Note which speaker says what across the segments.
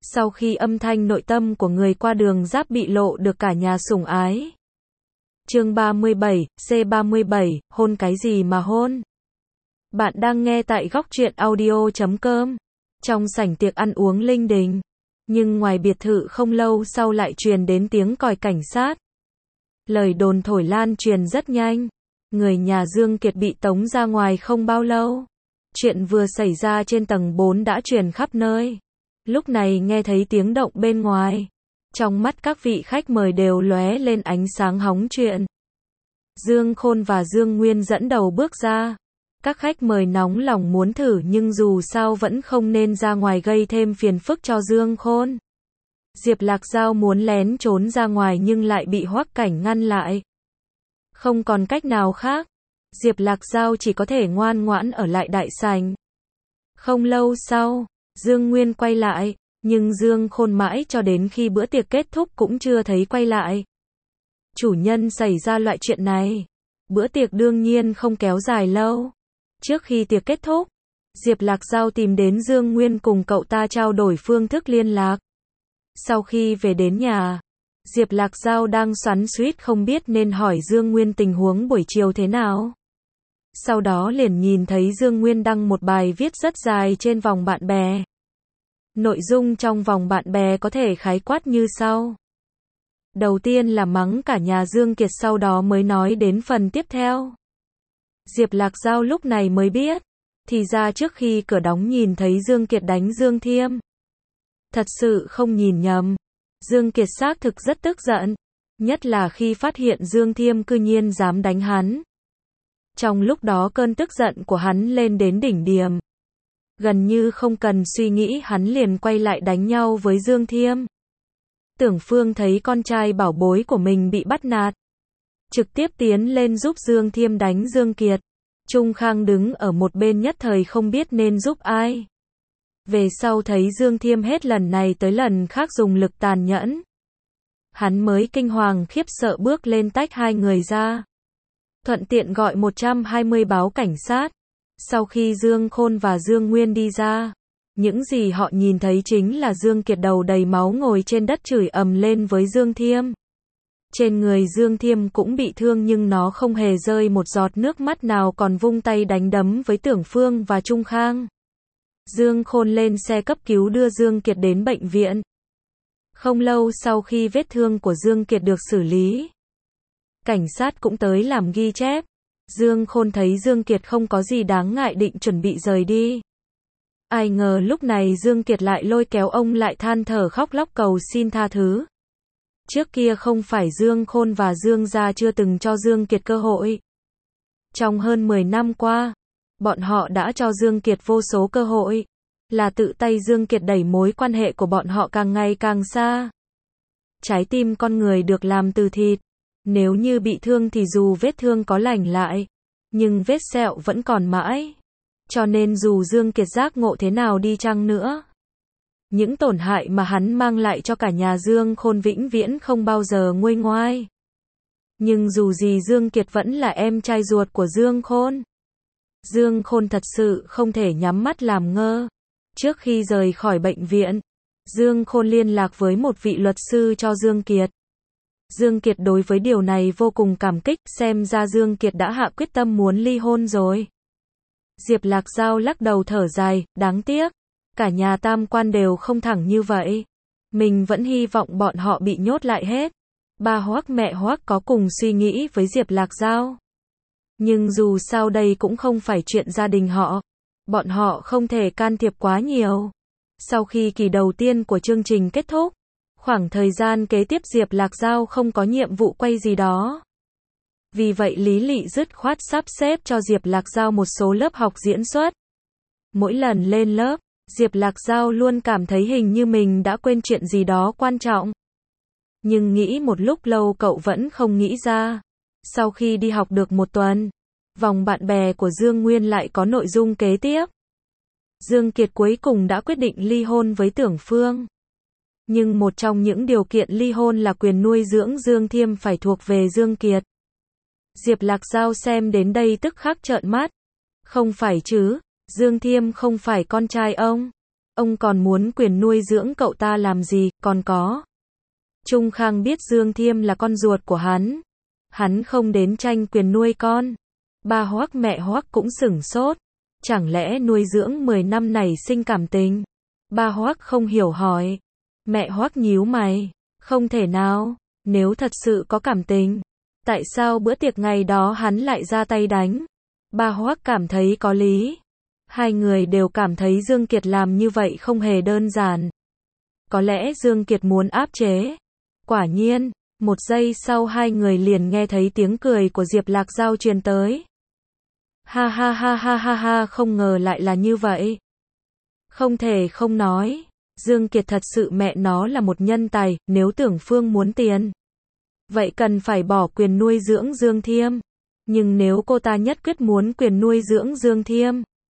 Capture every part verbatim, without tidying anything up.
Speaker 1: Sau khi âm thanh nội tâm của người qua đường giáp bị lộ được cả nhà sủng ái. Chương ba mươi bảy, C ba mươi bảy, hôn cái gì mà hôn? Bạn đang nghe tại góc truyện audio chấm com. Trong sảnh tiệc ăn uống linh đình. Nhưng ngoài biệt thự không lâu sau lại truyền đến tiếng còi cảnh sát. Lời đồn thổi lan truyền rất nhanh. Người nhà Dương Kiệt bị tống ra ngoài không bao lâu. Chuyện vừa xảy ra trên tầng bốn đã truyền khắp nơi. Lúc này nghe thấy tiếng động bên ngoài. Trong mắt các vị khách mời đều lóe lên ánh sáng hóng chuyện. Dương Khôn và Dương Nguyên dẫn đầu bước ra. Các khách mời nóng lòng muốn thử nhưng dù sao vẫn không nên ra ngoài gây thêm phiền phức cho Dương Khôn. Diệp Lạc Giao muốn lén trốn ra ngoài nhưng lại bị Hoắc Cảnh ngăn lại. Không còn cách nào khác. Diệp Lạc Giao chỉ có thể ngoan ngoãn ở lại đại sảnh. Không lâu sau, Dương Nguyên quay lại, nhưng Dương Khôn mãi cho đến khi bữa tiệc kết thúc cũng chưa thấy quay lại. Chủ nhân xảy ra loại chuyện này. Bữa tiệc đương nhiên không kéo dài lâu. Trước khi tiệc kết thúc, Diệp Lạc Giao tìm đến Dương Nguyên cùng cậu ta trao đổi phương thức liên lạc. Sau khi về đến nhà, Diệp Lạc Giao đang xoắn xuýt không biết nên hỏi Dương Nguyên tình huống buổi chiều thế nào. Sau đó liền nhìn thấy Dương Nguyên đăng một bài viết rất dài trên vòng bạn bè. Nội dung trong vòng bạn bè có thể khái quát như sau. Đầu tiên là mắng cả nhà Dương Kiệt, sau đó mới nói đến phần tiếp theo. Diệp Lạc Giao lúc này mới biết, thì ra trước khi cửa đóng nhìn thấy Dương Kiệt đánh Dương Thiêm. Thật sự không nhìn nhầm. Dương Kiệt xác thực rất tức giận, nhất là khi phát hiện Dương Thiêm cư nhiên dám đánh hắn. Trong lúc đó cơn tức giận của hắn lên đến đỉnh điểm. Gần như không cần suy nghĩ hắn liền quay lại đánh nhau với Dương Thiêm. Tưởng Phương thấy con trai bảo bối của mình bị bắt nạt. Trực tiếp tiến lên giúp Dương Thiêm đánh Dương Kiệt. Trung Khang đứng ở một bên nhất thời không biết nên giúp ai. Về sau thấy Dương Thiêm hết lần này tới lần khác dùng lực tàn nhẫn. Hắn mới kinh hoàng khiếp sợ bước lên tách hai người ra. Thuận tiện gọi một trăm hai mươi báo cảnh sát. Sau khi Dương Khôn và Dương Nguyên đi ra, những gì họ nhìn thấy chính là Dương Kiệt đầu đầy máu ngồi trên đất chửi ầm lên với Dương Thiêm. Trên người Dương Thiêm cũng bị thương nhưng nó không hề rơi một giọt nước mắt nào, còn vung tay đánh đấm với Tưởng Phương và Trung Khang. Dương Khôn lên xe cấp cứu đưa Dương Kiệt đến bệnh viện. Không lâu sau khi vết thương của Dương Kiệt được xử lý, cảnh sát cũng tới làm ghi chép. Dương Khôn thấy Dương Kiệt không có gì đáng ngại định chuẩn bị rời đi. Ai ngờ lúc này Dương Kiệt lại lôi kéo ông lại than thở khóc lóc cầu xin tha thứ. Trước kia không phải Dương Khôn và Dương gia chưa từng cho Dương Kiệt cơ hội. Trong hơn mười năm qua, bọn họ đã cho Dương Kiệt vô số cơ hội. Là tự tay Dương Kiệt đẩy mối quan hệ của bọn họ càng ngày càng xa. Trái tim con người được làm từ thịt. Nếu như bị thương thì dù vết thương có lành lại, nhưng vết sẹo vẫn còn mãi. Cho nên dù Dương Kiệt giác ngộ thế nào đi chăng nữa, những tổn hại mà hắn mang lại cho cả nhà Dương Khôn vĩnh viễn không bao giờ nguôi ngoai. Nhưng dù gì Dương Kiệt vẫn là em trai ruột của Dương Khôn. Dương Khôn thật sự không thể nhắm mắt làm ngơ. Trước khi rời khỏi bệnh viện, Dương Khôn liên lạc với một vị luật sư cho Dương Kiệt. Dương Kiệt đối với điều này vô cùng cảm kích, xem ra Dương Kiệt đã hạ quyết tâm muốn ly hôn rồi. Diệp Lạc Giao lắc đầu thở dài, đáng tiếc, cả nhà tam quan đều không thẳng như vậy. Mình vẫn hy vọng bọn họ bị nhốt lại hết. Ba Hoắc mẹ Hoắc có cùng suy nghĩ với Diệp Lạc Giao. Nhưng dù sao đây cũng không phải chuyện gia đình họ. Bọn họ không thể can thiệp quá nhiều. Sau khi kỳ đầu tiên của chương trình kết thúc, khoảng thời gian kế tiếp Diệp Lạc Giao không có nhiệm vụ quay gì đó. Vì vậy Lý Lị dứt khoát sắp xếp cho Diệp Lạc Giao một số lớp học diễn xuất. Mỗi lần lên lớp, Diệp Lạc Giao luôn cảm thấy hình như mình đã quên chuyện gì đó quan trọng. Nhưng nghĩ một lúc lâu cậu vẫn không nghĩ ra. Sau khi đi học được một tuần, vòng bạn bè của Dương Nguyên lại có nội dung kế tiếp. Dương Kiệt cuối cùng đã quyết định ly hôn với Tưởng Phương. Nhưng một trong những điều kiện ly hôn là quyền nuôi dưỡng Dương Thiêm phải thuộc về Dương Kiệt. Diệp Lạc Giao xem đến đây tức khắc trợn mắt. Không phải chứ, Dương Thiêm không phải con trai ông. Ông còn muốn quyền nuôi dưỡng cậu ta làm gì, còn có. Trung Khang biết Dương Thiêm là con ruột của hắn. Hắn không đến tranh quyền nuôi con. Ba Hoắc mẹ Hoắc cũng sửng sốt. Chẳng lẽ nuôi dưỡng mười năm nảy sinh cảm tình? Ba Hoắc không hiểu hỏi. Mẹ Hoắc nhíu mày. Không thể nào, nếu thật sự có cảm tình, tại sao bữa tiệc ngày đó hắn lại ra tay đánh? Ba Hoắc cảm thấy có lý. Hai người đều cảm thấy Dương Kiệt làm như vậy không hề đơn giản. Có lẽ Dương Kiệt muốn áp chế. Quả nhiên, một giây sau hai người liền nghe thấy tiếng cười của Diệp Lạc Giao truyền tới. Ha ha ha ha ha ha, không ngờ lại là như vậy. Không thể không nói, Dương Kiệt thật sự mẹ nó là một nhân tài, nếu Tưởng Phương muốn tiền, vậy cần phải bỏ quyền nuôi dưỡng Dương Thiêm. Nhưng nếu cô ta nhất quyết muốn quyền nuôi dưỡng Dương Thiêm,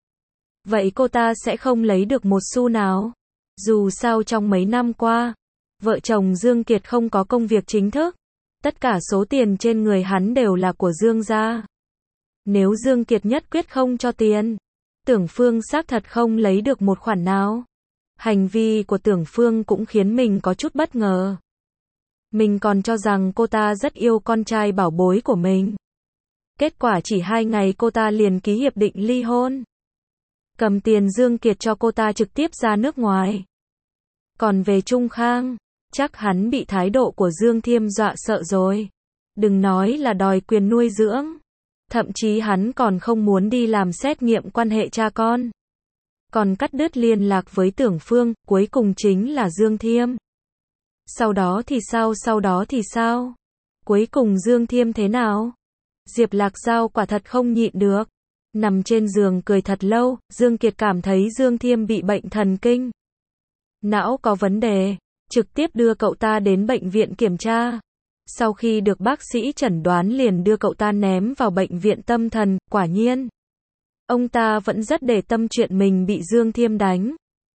Speaker 1: vậy cô ta sẽ không lấy được một xu nào. Dù sao trong mấy năm qua, vợ chồng Dương Kiệt không có công việc chính thức. Tất cả số tiền trên người hắn đều là của Dương gia. Nếu Dương Kiệt nhất quyết không cho tiền, Tưởng Phương xác thật không lấy được một khoản nào. Hành vi của Tưởng Phương cũng khiến mình có chút bất ngờ. Mình còn cho rằng cô ta rất yêu con trai bảo bối của mình. Kết quả chỉ hai ngày cô ta liền ký hiệp định ly hôn. Cầm tiền Dương Kiệt cho cô ta trực tiếp ra nước ngoài. Còn về Trung Khang, chắc hắn bị thái độ của Dương Thiêm dọa sợ rồi. Đừng nói là đòi quyền nuôi dưỡng. Thậm chí hắn còn không muốn đi làm xét nghiệm quan hệ cha con. Còn cắt đứt liên lạc với Tưởng Phương, cuối cùng chính là Dương Thiêm. Sau đó thì sao, sau đó thì sao? Cuối cùng Dương Thiêm thế nào? Diệp Lạc Giao quả thật không nhịn được. Nằm trên giường cười thật lâu, Dương Kiệt cảm thấy Dương Thiêm bị bệnh thần kinh. Não có vấn đề, trực tiếp đưa cậu ta đến bệnh viện kiểm tra. Sau khi được bác sĩ chẩn đoán liền đưa cậu ta ném vào bệnh viện tâm thần, quả nhiên. Ông ta vẫn rất để tâm chuyện mình bị Dương Thiêm đánh.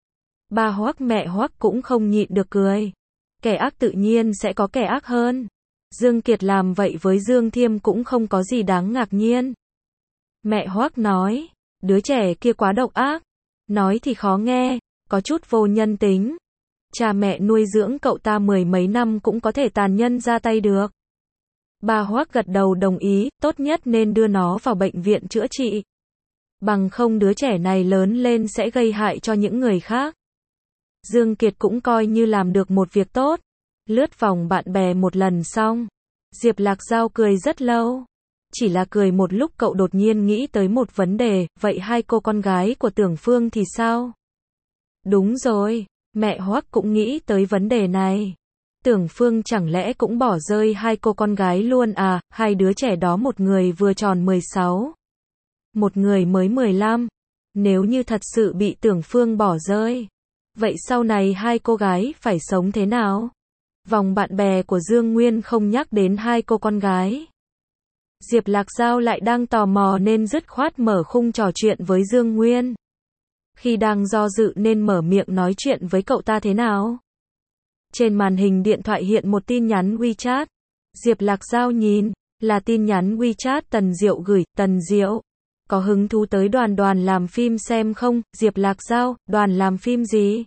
Speaker 1: Ba Hoắc mẹ Hoắc cũng không nhịn được cười. Kẻ ác tự nhiên sẽ có kẻ ác hơn. Dương Kiệt làm vậy với Dương Thiêm cũng không có gì đáng ngạc nhiên. Mẹ Hoắc nói, đứa trẻ kia quá độc ác. Nói thì khó nghe, có chút vô nhân tính. Cha mẹ nuôi dưỡng cậu ta mười mấy năm cũng có thể tàn nhẫn ra tay được. Ba Hoắc gật đầu đồng ý, tốt nhất nên đưa nó vào bệnh viện chữa trị. Bằng không đứa trẻ này lớn lên sẽ gây hại cho những người khác. Dương Kiệt cũng coi như làm được một việc tốt. Lướt vòng bạn bè một lần xong, Diệp Lạc Giao cười rất lâu. Chỉ là cười một lúc cậu đột nhiên nghĩ tới một vấn đề, vậy hai cô con gái của Tưởng Phương thì sao? Đúng rồi, mẹ Hoắc cũng nghĩ tới vấn đề này. Tưởng Phương chẳng lẽ cũng bỏ rơi hai cô con gái luôn à? Hai đứa trẻ đó một người vừa tròn mười sáu, một người mới mười lăm. Nếu như thật sự bị Tưởng Phương bỏ rơi, vậy sau này hai cô gái phải sống thế nào? Vòng bạn bè của Dương Nguyên không nhắc đến hai cô con gái. Diệp Lạc Giao lại đang tò mò nên dứt khoát mở khung trò chuyện với Dương Nguyên. Khi đang do dự nên mở miệng nói chuyện với cậu ta thế nào? Trên màn hình điện thoại hiện một tin nhắn WeChat. Diệp Lạc Giao nhìn, là tin nhắn WeChat Tần Diệu gửi. Tần Diệu, có hứng thú tới đoàn đoàn làm phim xem không? Diệp Lạc Giao, đoàn làm phim gì?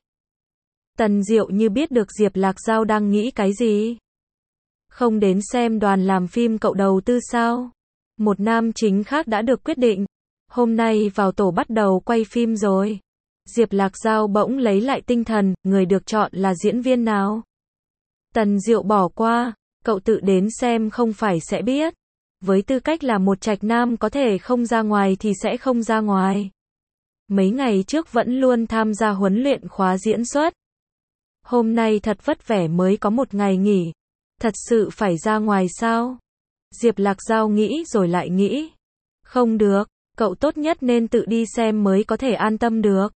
Speaker 1: Tần Diệu như biết được Diệp Lạc Giao đang nghĩ cái gì. Không đến xem đoàn làm phim cậu đầu tư sao? Một nam chính khác đã được quyết định. Hôm nay vào tổ bắt đầu quay phim rồi. Diệp Lạc Giao bỗng lấy lại tinh thần, người được chọn là diễn viên nào? Tần Diệu bỏ qua, cậu tự đến xem không phải sẽ biết. Với tư cách là một trạch nam có thể không ra ngoài thì sẽ không ra ngoài. Mấy ngày trước vẫn luôn tham gia huấn luyện khóa diễn xuất. Hôm nay thật vất vả mới có một ngày nghỉ. Thật sự phải ra ngoài sao? Diệp Lạc Giao nghĩ rồi lại nghĩ. Không được, cậu tốt nhất nên tự đi xem mới có thể an tâm được.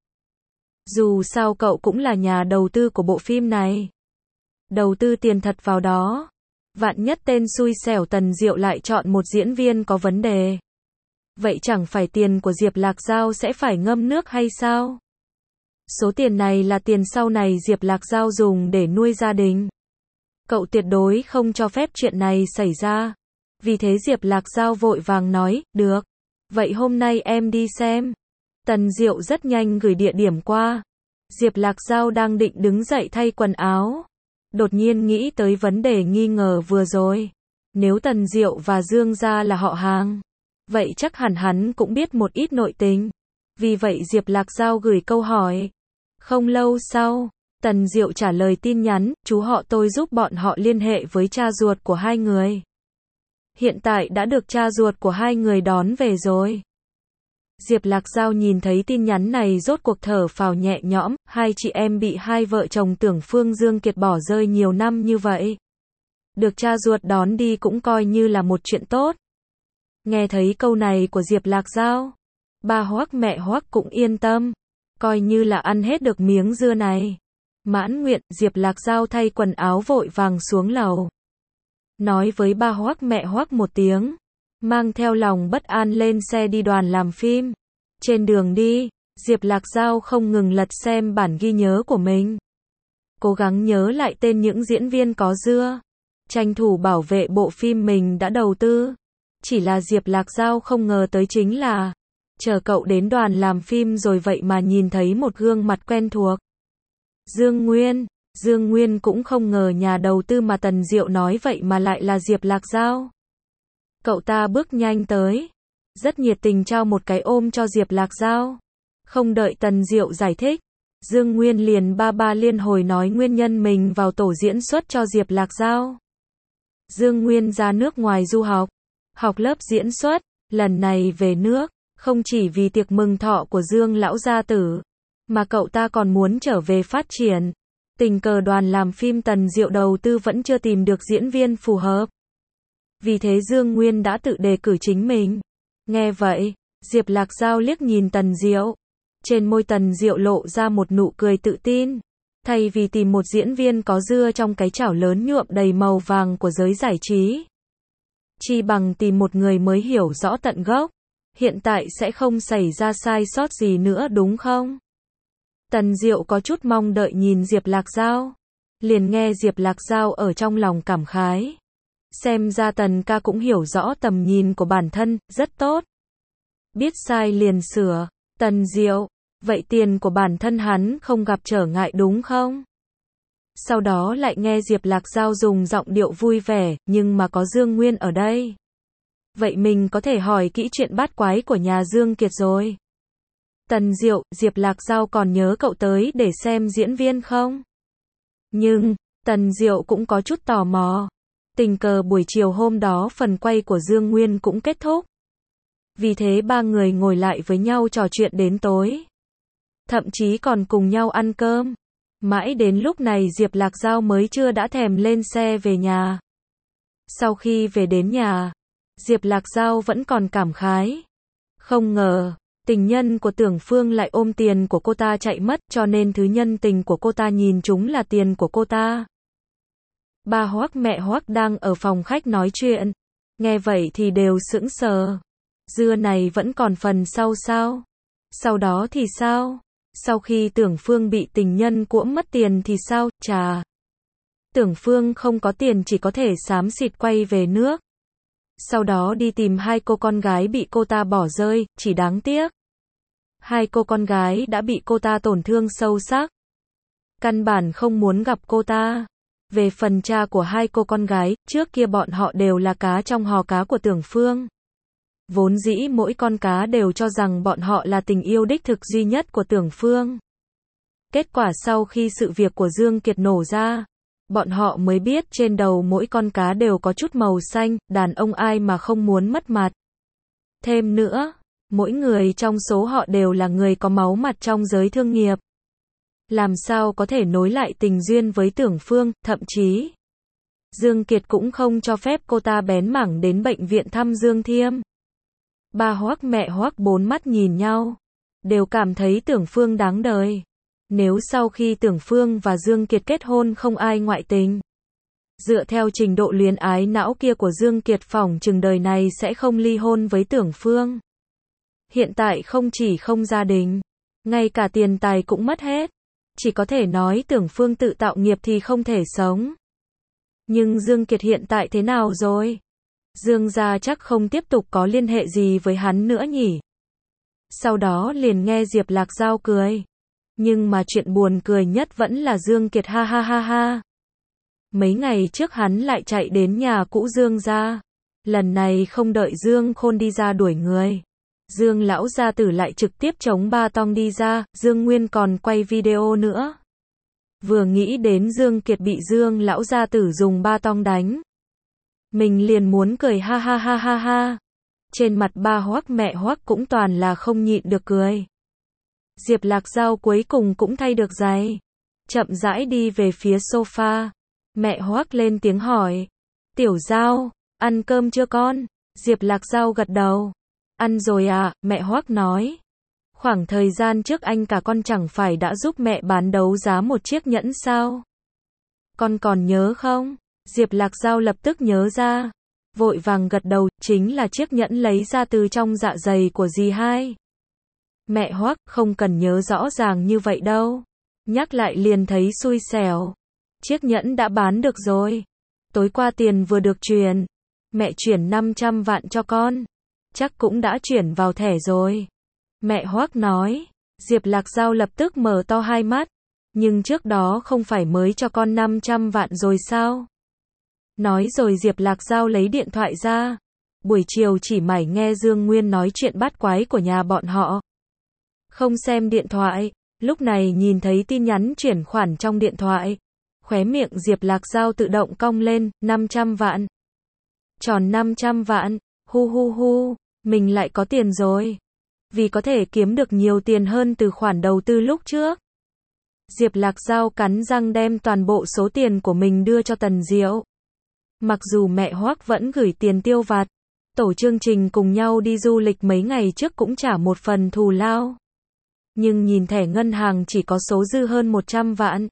Speaker 1: Dù sao cậu cũng là nhà đầu tư của bộ phim này. Đầu tư tiền thật vào đó. Vạn nhất tên xui xẻo Tần Diệu lại chọn một diễn viên có vấn đề. Vậy chẳng phải tiền của Diệp Lạc Giao sẽ phải ngâm nước hay sao? Số tiền này là tiền sau này Diệp Lạc Giao dùng để nuôi gia đình. Cậu tuyệt đối không cho phép chuyện này xảy ra. Vì thế Diệp Lạc Giao vội vàng nói, được. Vậy hôm nay em đi xem. Tần Diệu rất nhanh gửi địa điểm qua. Diệp Lạc Giao đang định đứng dậy thay quần áo. Đột nhiên nghĩ tới vấn đề nghi ngờ vừa rồi. Nếu Tần Diệu và Dương gia là họ hàng, vậy chắc hẳn hắn cũng biết một ít nội tình. Vì vậy Diệp Lạc Giao gửi câu hỏi. Không lâu sau, Tần Diệu trả lời tin nhắn, chú họ tôi giúp bọn họ liên hệ với cha ruột của hai người. Hiện tại đã được cha ruột của hai người đón về rồi. Diệp Lạc Giao nhìn thấy tin nhắn này rốt cuộc thở phào nhẹ nhõm, hai chị em bị hai vợ chồng Tưởng Phương Dương Kiệt bỏ rơi nhiều năm như vậy. Được cha ruột đón đi cũng coi như là một chuyện tốt. Nghe thấy câu này của Diệp Lạc Giao, ba Hoắc mẹ Hoắc cũng yên tâm, coi như là ăn hết được miếng dưa này. Mãn nguyện, Diệp Lạc Giao thay quần áo vội vàng xuống lầu. Nói với ba Hoắc mẹ Hoắc một tiếng, mang theo lòng bất an lên xe đi đoàn làm phim. Trên đường đi, Diệp Lạc Giao không ngừng lật xem bản ghi nhớ của mình. Cố gắng nhớ lại tên những diễn viên có dưa. Tranh thủ bảo vệ bộ phim mình đã đầu tư. Chỉ là Diệp Lạc Giao không ngờ tới chính là, chờ cậu đến đoàn làm phim rồi vậy mà nhìn thấy một gương mặt quen thuộc. Dương Nguyên. Dương Nguyên cũng không ngờ nhà đầu tư mà Tần Diệu nói vậy mà lại là Diệp Lạc Giao. Cậu ta bước nhanh tới, rất nhiệt tình trao một cái ôm cho Diệp Lạc Giao. Không đợi Tần Diệu giải thích, Dương Nguyên liền ba ba liên hồi nói nguyên nhân mình vào tổ diễn xuất cho Diệp Lạc Giao. Dương Nguyên ra nước ngoài du học, học lớp diễn xuất, lần này về nước, không chỉ vì tiệc mừng thọ của Dương lão gia tử, mà cậu ta còn muốn trở về phát triển. Tình cờ đoàn làm phim Tần Diệu đầu tư vẫn chưa tìm được diễn viên phù hợp. Vì thế Dương Nguyên đã tự đề cử chính mình. Nghe vậy, Diệp Lạc Giao liếc nhìn Tần Diệu. Trên môi Tần Diệu lộ ra một nụ cười tự tin. Thay vì tìm một diễn viên có dưa trong cái chảo lớn nhuộm đầy màu vàng của giới giải trí, chi bằng tìm một người mới hiểu rõ tận gốc. Hiện tại sẽ không xảy ra sai sót gì nữa đúng không? Tần Diệu có chút mong đợi nhìn Diệp Lạc Giao. Liền nghe Diệp Lạc Giao ở trong lòng cảm khái. Xem ra Tần ca cũng hiểu rõ tầm nhìn của bản thân, rất tốt. Biết sai liền sửa. Tần Diệu, vậy tiền của bản thân hắn không gặp trở ngại đúng không? Sau đó lại nghe Diệp Lạc Giao dùng giọng điệu vui vẻ, nhưng mà có Dương Nguyên ở đây. Vậy mình có thể hỏi kỹ chuyện bát quái của nhà Dương Kiệt rồi. Tần Diệu, Diệp Lạc Giao còn nhớ cậu tới để xem diễn viên không? Nhưng, Tần Diệu cũng có chút tò mò. Tình cờ buổi chiều hôm đó phần quay của Dương Nguyên cũng kết thúc. Vì thế ba người ngồi lại với nhau trò chuyện đến tối. Thậm chí còn cùng nhau ăn cơm. Mãi đến lúc này Diệp Lạc Giao mới chưa đã thèm lên xe về nhà. Sau khi về đến nhà, Diệp Lạc Giao vẫn còn cảm khái. Không ngờ, tình nhân của Tưởng Phương lại ôm tiền của cô ta chạy mất, cho nên thứ nhân tình của cô ta nhìn chúng là tiền của cô ta. Ba Hoắc mẹ Hoắc đang ở phòng khách nói chuyện. Nghe vậy thì đều sững sờ. Dưa này vẫn còn phần sau sao? Sau đó thì sao? Sau khi Tưởng Phương bị tình nhân cuỗm mất tiền thì sao? Chà! Tưởng Phương không có tiền chỉ có thể xám xịt quay về nước. Sau đó đi tìm hai cô con gái bị cô ta bỏ rơi, chỉ đáng tiếc. Hai cô con gái đã bị cô ta tổn thương sâu sắc. Căn bản không muốn gặp cô ta. Về phần cha của hai cô con gái, trước kia bọn họ đều là cá trong hò cá của Tưởng Phương. Vốn dĩ mỗi con cá đều cho rằng bọn họ là tình yêu đích thực duy nhất của Tưởng Phương. Kết quả sau khi sự việc của Dương Kiệt nổ ra, bọn họ mới biết trên đầu mỗi con cá đều có chút màu xanh, đàn ông ai mà không muốn mất mặt. Thêm nữa, mỗi người trong số họ đều là người có máu mặt trong giới thương nghiệp. Làm sao có thể nối lại tình duyên với Tưởng Phương, thậm chí Dương Kiệt cũng không cho phép cô ta bén mảng đến bệnh viện thăm Dương Thiêm. Ba Hoắc mẹ Hoắc bốn mắt nhìn nhau, đều cảm thấy Tưởng Phương đáng đời. Nếu sau khi Tưởng Phương và Dương Kiệt kết hôn không ai ngoại tình, dựa theo trình độ luyến ái não kia của Dương Kiệt phỏng chừng đời này sẽ không ly hôn với Tưởng Phương. Hiện tại không chỉ không gia đình, ngay cả tiền tài cũng mất hết. Chỉ có thể nói Tưởng Phương tự tạo nghiệp thì không thể sống. Nhưng Dương Kiệt hiện tại thế nào rồi? Dương gia chắc không tiếp tục có liên hệ gì với hắn nữa nhỉ? Sau đó liền nghe Diệp Lạc Giao cười. Nhưng mà chuyện buồn cười nhất vẫn là Dương Kiệt ha ha ha ha. Mấy ngày trước hắn lại chạy đến nhà cũ Dương gia. Lần này không đợi Dương Khôn đi ra đuổi người. Dương lão gia tử lại trực tiếp chống ba tong đi ra, Dương Nguyên còn quay video nữa. Vừa nghĩ đến Dương Kiệt bị Dương lão gia tử dùng ba tong đánh. Mình liền muốn cười ha ha ha ha ha. Trên mặt ba Hoắc mẹ Hoắc cũng toàn là không nhịn được cười. Diệp Lạc Dao cuối cùng cũng thay được giày. Chậm rãi đi về phía sofa. Mẹ Hoắc lên tiếng hỏi. Tiểu Dao, ăn cơm chưa con? Diệp Lạc Dao gật đầu. Ăn rồi à, mẹ Hoắc nói. Khoảng thời gian trước anh cả con chẳng phải đã giúp mẹ bán đấu giá một chiếc nhẫn sao? Con còn nhớ không? Diệp Lạc Dao lập tức nhớ ra. Vội vàng gật đầu, chính là chiếc nhẫn lấy ra từ trong dạ dày của dì hai. Mẹ Hoắc, không cần nhớ rõ ràng như vậy đâu. Nhắc lại liền thấy xui xẻo. Chiếc nhẫn đã bán được rồi. Tối qua tiền vừa được chuyển. Mẹ chuyển năm trăm vạn cho con. Chắc cũng đã chuyển vào thẻ rồi. Mẹ Hoắc nói. Diệp Lạc Dao lập tức mở to hai mắt. Nhưng trước đó không phải mới cho con năm trăm vạn rồi sao? Nói rồi Diệp Lạc Dao lấy điện thoại ra. Buổi chiều chỉ mải nghe Dương Nguyên nói chuyện bát quái của nhà bọn họ. Không xem điện thoại. Lúc này nhìn thấy tin nhắn chuyển khoản trong điện thoại. Khóe miệng Diệp Lạc Dao tự động cong lên, năm trăm vạn. Tròn năm trăm vạn, hu hu hu, mình lại có tiền rồi. Vì có thể kiếm được nhiều tiền hơn từ khoản đầu tư lúc trước. Diệp Lạc Dao cắn răng đem toàn bộ số tiền của mình đưa cho Tần Diệu. Mặc dù mẹ Hoắc vẫn gửi tiền tiêu vặt, tổ chương trình cùng nhau đi du lịch mấy ngày trước cũng trả một phần thù lao. Nhưng nhìn thẻ ngân hàng chỉ có số dư hơn một trăm vạn.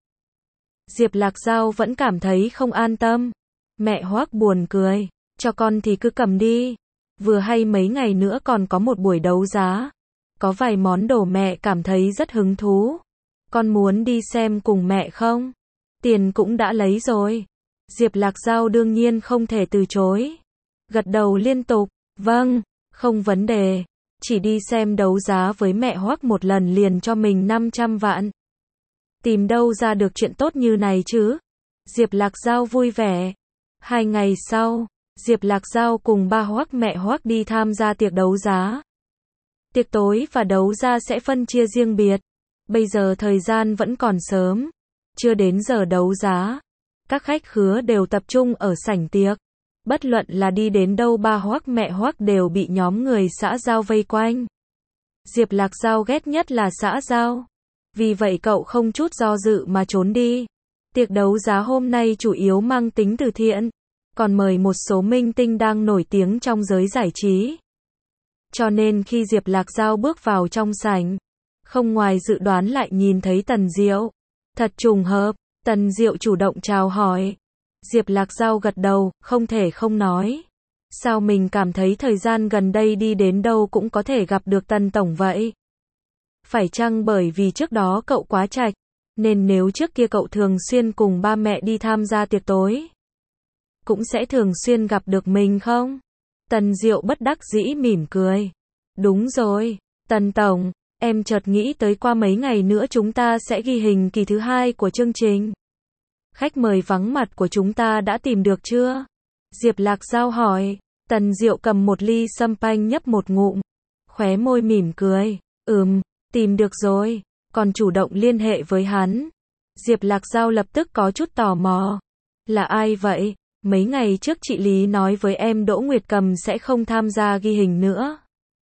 Speaker 1: Diệp Lạc Dao vẫn cảm thấy không an tâm. Mẹ Hoắc buồn cười, cho con thì cứ cầm đi. Vừa hay mấy ngày nữa còn có một buổi đấu giá. Có vài món đồ mẹ cảm thấy rất hứng thú. Con muốn đi xem cùng mẹ không? Tiền cũng đã lấy rồi. Diệp Lạc Dao đương nhiên không thể từ chối. Gật đầu liên tục, vâng, không vấn đề. Chỉ đi xem đấu giá với mẹ Hoắc một lần liền cho mình năm trăm vạn. Tìm đâu ra được chuyện tốt như này chứ? Diệp Lạc Dao vui vẻ. Hai ngày sau, Diệp Lạc Dao cùng ba Hoắc mẹ Hoắc đi tham gia tiệc đấu giá. Tiệc tối và đấu giá sẽ phân chia riêng biệt. Bây giờ thời gian vẫn còn sớm. Chưa đến giờ đấu giá. Các khách khứa đều tập trung ở sảnh tiệc. Bất luận là đi đến đâu ba Hoắc mẹ Hoắc đều bị nhóm người xã giao vây quanh. Diệp Lạc Dao ghét nhất là xã giao. Vì vậy cậu không chút do dự mà trốn đi. Tiệc đấu giá hôm nay chủ yếu mang tính từ thiện. Còn mời một số minh tinh đang nổi tiếng trong giới giải trí. Cho nên khi Diệp Lạc Dao bước vào trong sảnh, không ngoài dự đoán lại nhìn thấy Tần Diệu. Thật trùng hợp, Tần Diệu chủ động chào hỏi. Diệp Lạc Dao gật đầu, không thể không nói. Sao mình cảm thấy thời gian gần đây đi đến đâu cũng có thể gặp được Tần Tổng vậy? Phải chăng bởi vì trước đó cậu quá trạch, nên nếu trước kia cậu thường xuyên cùng ba mẹ đi tham gia tiệc tối, cũng sẽ thường xuyên gặp được mình không? Tần Diệu bất đắc dĩ mỉm cười. Đúng rồi, Tần Tổng, em chợt nghĩ tới qua mấy ngày nữa chúng ta sẽ ghi hình kỳ thứ hai của chương trình. Khách mời vắng mặt của chúng ta đã tìm được chưa? Diệp Lạc Dao hỏi. Tần Diệu cầm một ly sâm panh nhấp một ngụm. Khóe môi mỉm cười. Ừm, tìm được rồi. Còn chủ động liên hệ với hắn. Diệp Lạc Dao lập tức có chút tò mò. Là ai vậy? Mấy ngày trước chị Lý nói với em Đỗ Nguyệt Cầm sẽ không tham gia ghi hình nữa.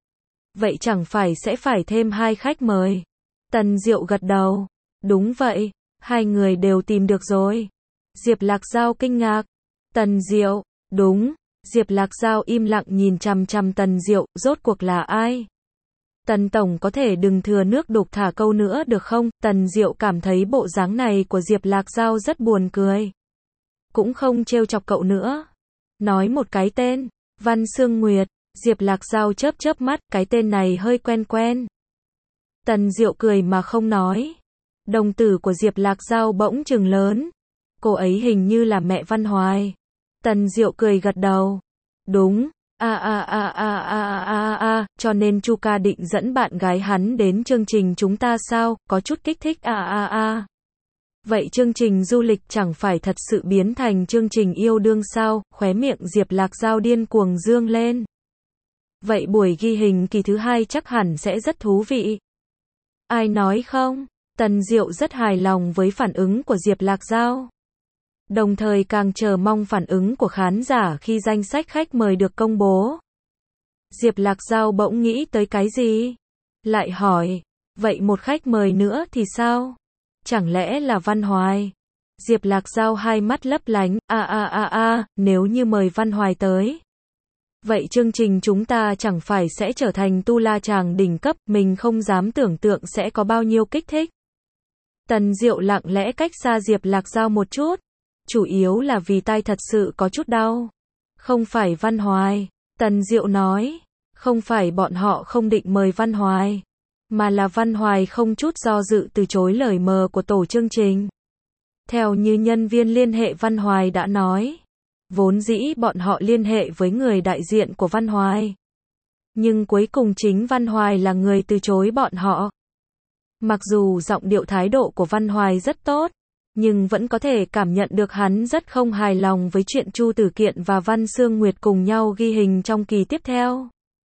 Speaker 1: Vậy chẳng phải sẽ phải thêm hai khách mời? Tần Diệu gật đầu. Đúng vậy, hai người đều tìm được rồi. Diệp Lạc Dao kinh ngạc. Tần Diệu, đúng. Diệp Lạc Dao im lặng nhìn chằm chằm Tần Diệu, rốt cuộc là ai? Tần Tổng có thể đừng thừa nước đục thả câu nữa được không? Tần Diệu cảm thấy bộ dáng này của Diệp Lạc Dao rất buồn cười. Cũng không trêu chọc cậu nữa. Nói một cái tên, Văn Sương Nguyệt. Diệp Lạc Dao chớp chớp mắt, cái tên này hơi quen quen. Tần Diệu cười mà không nói. Đồng tử của Diệp Lạc Dao bỗng trừng lớn. Cô ấy hình như là mẹ Văn Hoài. Tần Diệu cười gật đầu. Đúng, A a a a a a a, cho nên Chu ca định dẫn bạn gái hắn đến chương trình chúng ta sao, có chút kích thích a a a. Vậy chương trình du lịch chẳng phải thật sự biến thành chương trình yêu đương sao, khóe miệng Diệp Lạc Giao điên cuồng dương lên. Vậy buổi ghi hình kỳ thứ hai chắc hẳn sẽ rất thú vị. Ai nói không? Tần Diệu rất hài lòng với phản ứng của Diệp Lạc Giao. Đồng thời càng chờ mong phản ứng của khán giả khi danh sách khách mời được công bố. Diệp Lạc Giao bỗng nghĩ tới cái gì? Lại hỏi, vậy một khách mời nữa thì sao? Chẳng lẽ là Văn Hoài? Diệp Lạc Giao hai mắt lấp lánh, a a a a, nếu như mời Văn Hoài tới. Vậy chương trình chúng ta chẳng phải sẽ trở thành tu la chàng đỉnh cấp, mình không dám tưởng tượng sẽ có bao nhiêu kích thích. Tần Diệu lặng lẽ cách xa Diệp Lạc Giao một chút. Chủ yếu là vì tai thật sự có chút đau. Không phải Văn Hoài. Tần Diệu nói. Không phải bọn họ không định mời Văn Hoài. Mà là Văn Hoài không chút do dự từ chối lời mời của tổ chương trình. Theo như nhân viên liên hệ Văn Hoài đã nói. Vốn dĩ bọn họ liên hệ với người đại diện của Văn Hoài. Nhưng cuối cùng chính Văn Hoài là người từ chối bọn họ. Mặc dù giọng điệu thái độ của Văn Hoài rất tốt. Nhưng vẫn có thể cảm nhận được hắn rất không hài lòng với chuyện Chu Tử Kiện và Văn Sương Nguyệt cùng nhau ghi hình trong kỳ tiếp theo.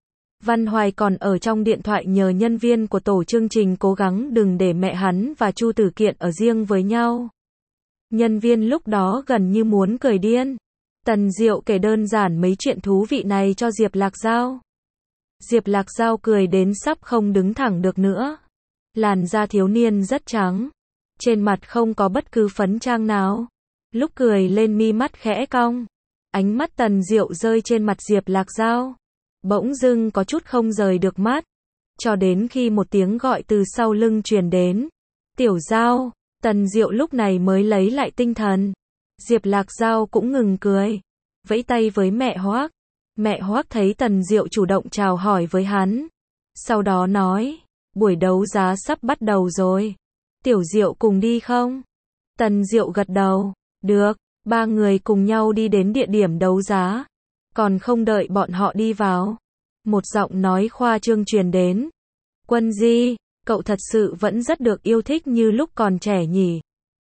Speaker 1: Văn Hoài còn ở trong điện thoại nhờ nhân viên của tổ chương trình cố gắng đừng để mẹ hắn và Chu Tử Kiện ở riêng với nhau. Nhân viên lúc đó gần như muốn cười điên. Tần Diệu kể đơn giản mấy chuyện thú vị này cho Diệp Lạc Giao. Diệp Lạc Giao cười đến sắp không đứng thẳng được nữa. Làn da thiếu niên rất trắng. Trên mặt không có bất cứ phấn trang nào. Lúc cười lên mi mắt khẽ cong. Ánh mắt Tần Diệu rơi trên mặt Diệp Lạc Giao. Bỗng dưng có chút không rời được mắt. Cho đến khi một tiếng gọi từ sau lưng truyền đến. Tiểu Giao. Tần Diệu lúc này mới lấy lại tinh thần. Diệp Lạc Giao cũng ngừng cười. Vẫy tay với mẹ Hoác. Mẹ Hoác thấy Tần Diệu chủ động chào hỏi với hắn. Sau đó nói. Buổi đấu giá sắp bắt đầu rồi. Tiểu Diệu cùng đi không? Tần Diệu gật đầu. Được, ba người cùng nhau đi đến địa điểm đấu giá. Còn không đợi bọn họ đi vào. Một giọng nói khoa trương truyền đến. Quân Di, cậu thật sự vẫn rất được yêu thích như lúc còn trẻ nhỉ?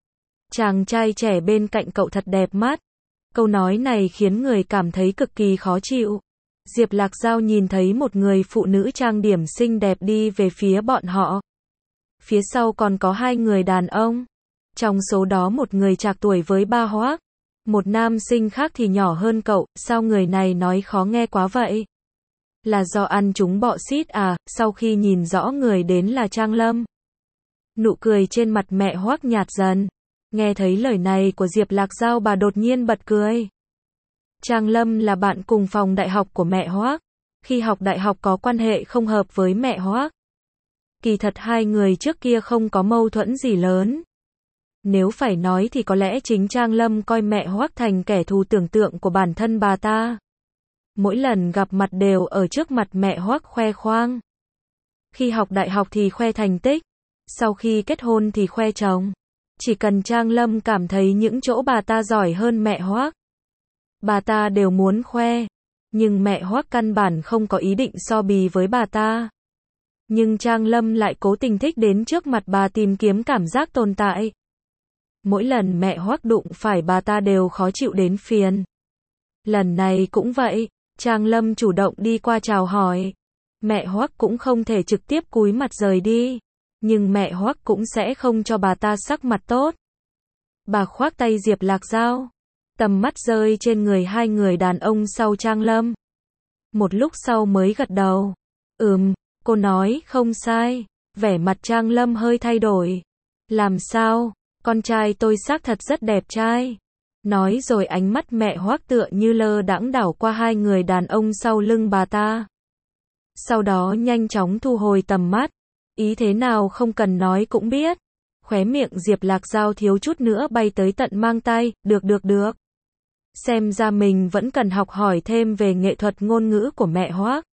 Speaker 1: Chàng trai trẻ bên cạnh cậu thật đẹp mắt. Câu nói này khiến người cảm thấy cực kỳ khó chịu. Diệp Lạc Giao nhìn thấy một người phụ nữ trang điểm xinh đẹp đi về phía bọn họ. Phía sau còn có hai người đàn ông. Trong số đó một người trạc tuổi với ba Hoác. Một nam sinh khác thì nhỏ hơn cậu, sao người này nói khó nghe quá vậy? Là do ăn chúng bọ xít à, sau khi nhìn rõ người đến là Trang Lâm. Nụ cười trên mặt mẹ Hoác nhạt dần. Nghe thấy lời này của Diệp Lạc Giao bà đột nhiên bật cười. Trang Lâm là bạn cùng phòng đại học của mẹ Hoác. Khi học đại học có quan hệ không hợp với mẹ Hoác. Kỳ thật hai người trước kia không có mâu thuẫn gì lớn. Nếu phải nói thì có lẽ chính Trang Lâm coi mẹ Hoác thành kẻ thù tưởng tượng của bản thân bà ta. Mỗi lần gặp mặt đều ở trước mặt mẹ Hoác khoe khoang. Khi học đại học thì khoe thành tích. Sau khi kết hôn thì khoe chồng. Chỉ cần Trang Lâm cảm thấy những chỗ bà ta giỏi hơn mẹ Hoác. Bà ta đều muốn khoe. Nhưng mẹ Hoác căn bản không có ý định so bì với bà ta. Nhưng Trang Lâm lại cố tình thích đến trước mặt bà tìm kiếm cảm giác tồn tại. Mỗi lần mẹ Hoác đụng phải bà ta đều khó chịu đến phiền. Lần này cũng vậy, Trang Lâm chủ động đi qua chào hỏi. Mẹ Hoác cũng không thể trực tiếp cúi mặt rời đi. Nhưng mẹ Hoác cũng sẽ không cho bà ta sắc mặt tốt. Bà khoác tay Diệp Lạc Giao. Tầm mắt rơi trên người hai người đàn ông sau Trang Lâm. Một lúc sau mới gật đầu. Ừm, cô nói không sai. Vẻ mặt Trang Lâm hơi thay đổi. Làm sao? Con trai tôi xác thật rất đẹp trai. Nói rồi ánh mắt mẹ Hoác tựa như lơ đãng đảo qua hai người đàn ông sau lưng bà ta. Sau đó nhanh chóng thu hồi tầm mắt. Ý thế nào không cần nói cũng biết. Khóe miệng Diệp Lạc Giao thiếu chút nữa bay tới tận mang tay, được được được. Xem ra mình vẫn cần học hỏi thêm về nghệ thuật ngôn ngữ của mẹ Hoác.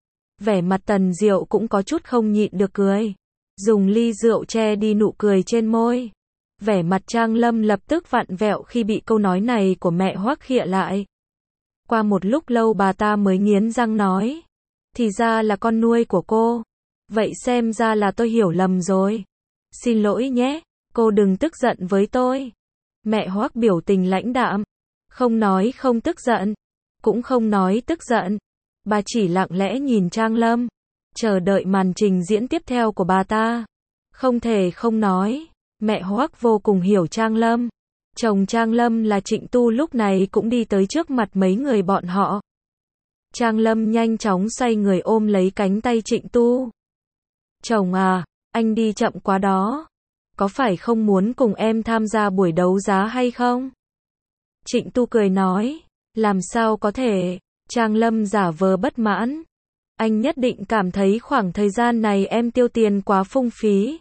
Speaker 1: Vẻ mặt Tần Diệu cũng có chút không nhịn được cười. Dùng ly rượu che đi nụ cười trên môi. Vẻ mặt Trang Lâm lập tức vặn vẹo khi bị câu nói này của mẹ Hoác khịa lại. Qua một lúc lâu bà ta mới nghiến răng nói. Thì ra là con nuôi của cô. Vậy xem ra là tôi hiểu lầm rồi. Xin lỗi nhé, cô đừng tức giận với tôi. Mẹ Hoắc biểu tình lãnh đạm. Không nói không tức giận. Cũng không nói tức giận. Bà chỉ lặng lẽ nhìn Trang Lâm. Chờ đợi màn trình diễn tiếp theo của bà ta. Không thể không nói. Mẹ Hoắc vô cùng hiểu Trang Lâm. Chồng Trang Lâm là Trịnh Tu lúc này cũng đi tới trước mặt mấy người bọn họ. Trang Lâm nhanh chóng xoay người ôm lấy cánh tay Trịnh Tu. Chồng à, anh đi chậm quá đó. Có phải không muốn cùng em tham gia buổi đấu giá hay không? Trịnh Tu cười nói. Làm sao có thể? Trang Lâm giả vờ bất mãn. Anh nhất định cảm thấy khoảng thời gian này em tiêu tiền quá phung phí.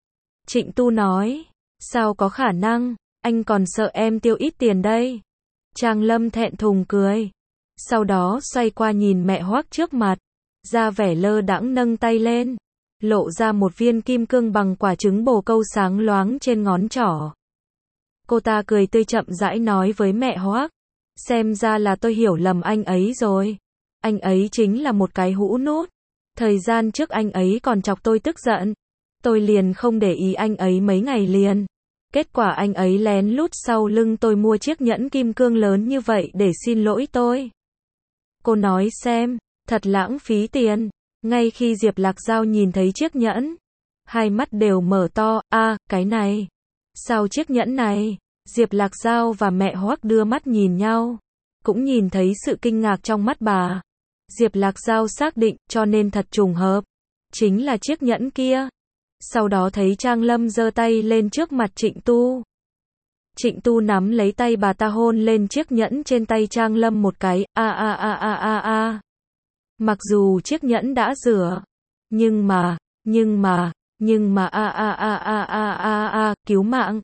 Speaker 1: Trịnh Tu nói. Sao có khả năng? Anh còn sợ em tiêu ít tiền đây. Trang Lâm thẹn thùng cười. Sau đó xoay qua nhìn mẹ Hoắc trước mặt. Ra vẻ lơ đãng nâng tay lên. Lộ ra một viên kim cương bằng quả trứng bồ câu sáng loáng trên ngón trỏ. Cô ta cười tươi chậm rãi nói với mẹ Hoắc. Xem ra là tôi hiểu lầm anh ấy rồi. Anh ấy chính là một cái hũ nút. Thời gian trước anh ấy còn chọc tôi tức giận. Tôi liền không để ý anh ấy mấy ngày liền. Kết quả anh ấy lén lút sau lưng tôi mua chiếc nhẫn kim cương lớn như vậy để xin lỗi tôi. Cô nói xem, thật lãng phí tiền. Ngay khi Diệp Lạc Giao nhìn thấy chiếc nhẫn, hai mắt đều mở to, a, à, cái này. Sao chiếc nhẫn này? Diệp Lạc Giao và mẹ Hoắc đưa mắt nhìn nhau, cũng nhìn thấy sự kinh ngạc trong mắt bà. Diệp Lạc Giao xác định, cho nên thật trùng hợp. Chính là chiếc nhẫn kia. Sau đó thấy Trang Lâm giơ tay lên trước mặt Trịnh Tu. Trịnh Tu nắm lấy tay bà ta hôn lên chiếc nhẫn trên tay Trang Lâm một cái, a a a a a a. Mặc dù chiếc nhẫn đã rửa, nhưng mà, nhưng mà, nhưng mà a a a a a a a, cứu mạng.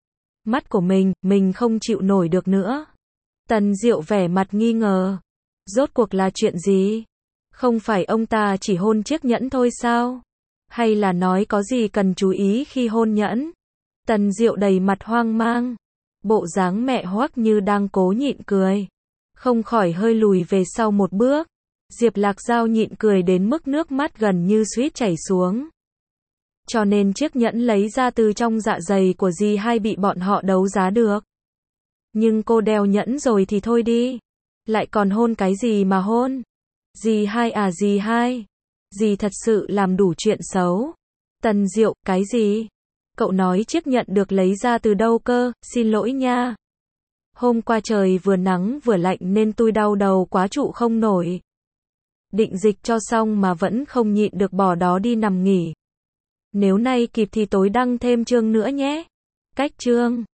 Speaker 1: Mắt của mình, mình không chịu nổi được nữa. Tần Diệu vẻ mặt nghi ngờ. Rốt cuộc là chuyện gì? Không phải ông ta chỉ hôn chiếc nhẫn thôi sao? Hay là nói có gì cần chú ý khi hôn nhẫn? Tần Diệu đầy mặt hoang mang. Bộ dáng mẹ Hoắc như đang cố nhịn cười. Không khỏi hơi lùi về sau một bước. Diệp Lạc Giao nhịn cười đến mức nước mắt gần như suýt chảy xuống. Cho nên chiếc nhẫn lấy ra từ trong dạ dày của dì hai bị bọn họ đấu giá được. Nhưng cô đeo nhẫn rồi thì thôi đi. Lại còn hôn cái gì mà hôn? Dì hai à dì hai? Dì thật sự làm đủ chuyện xấu. Tần Diệu, cái gì? Cậu nói chiếc nhẫn được lấy ra từ đâu cơ, xin lỗi nha. Hôm qua trời vừa nắng vừa lạnh nên tôi đau đầu quá trụ không nổi. Định dịch cho xong mà vẫn không nhịn được bỏ đó đi nằm nghỉ. Nếu nay kịp thì tối đăng thêm chương nữa nhé. Cách chương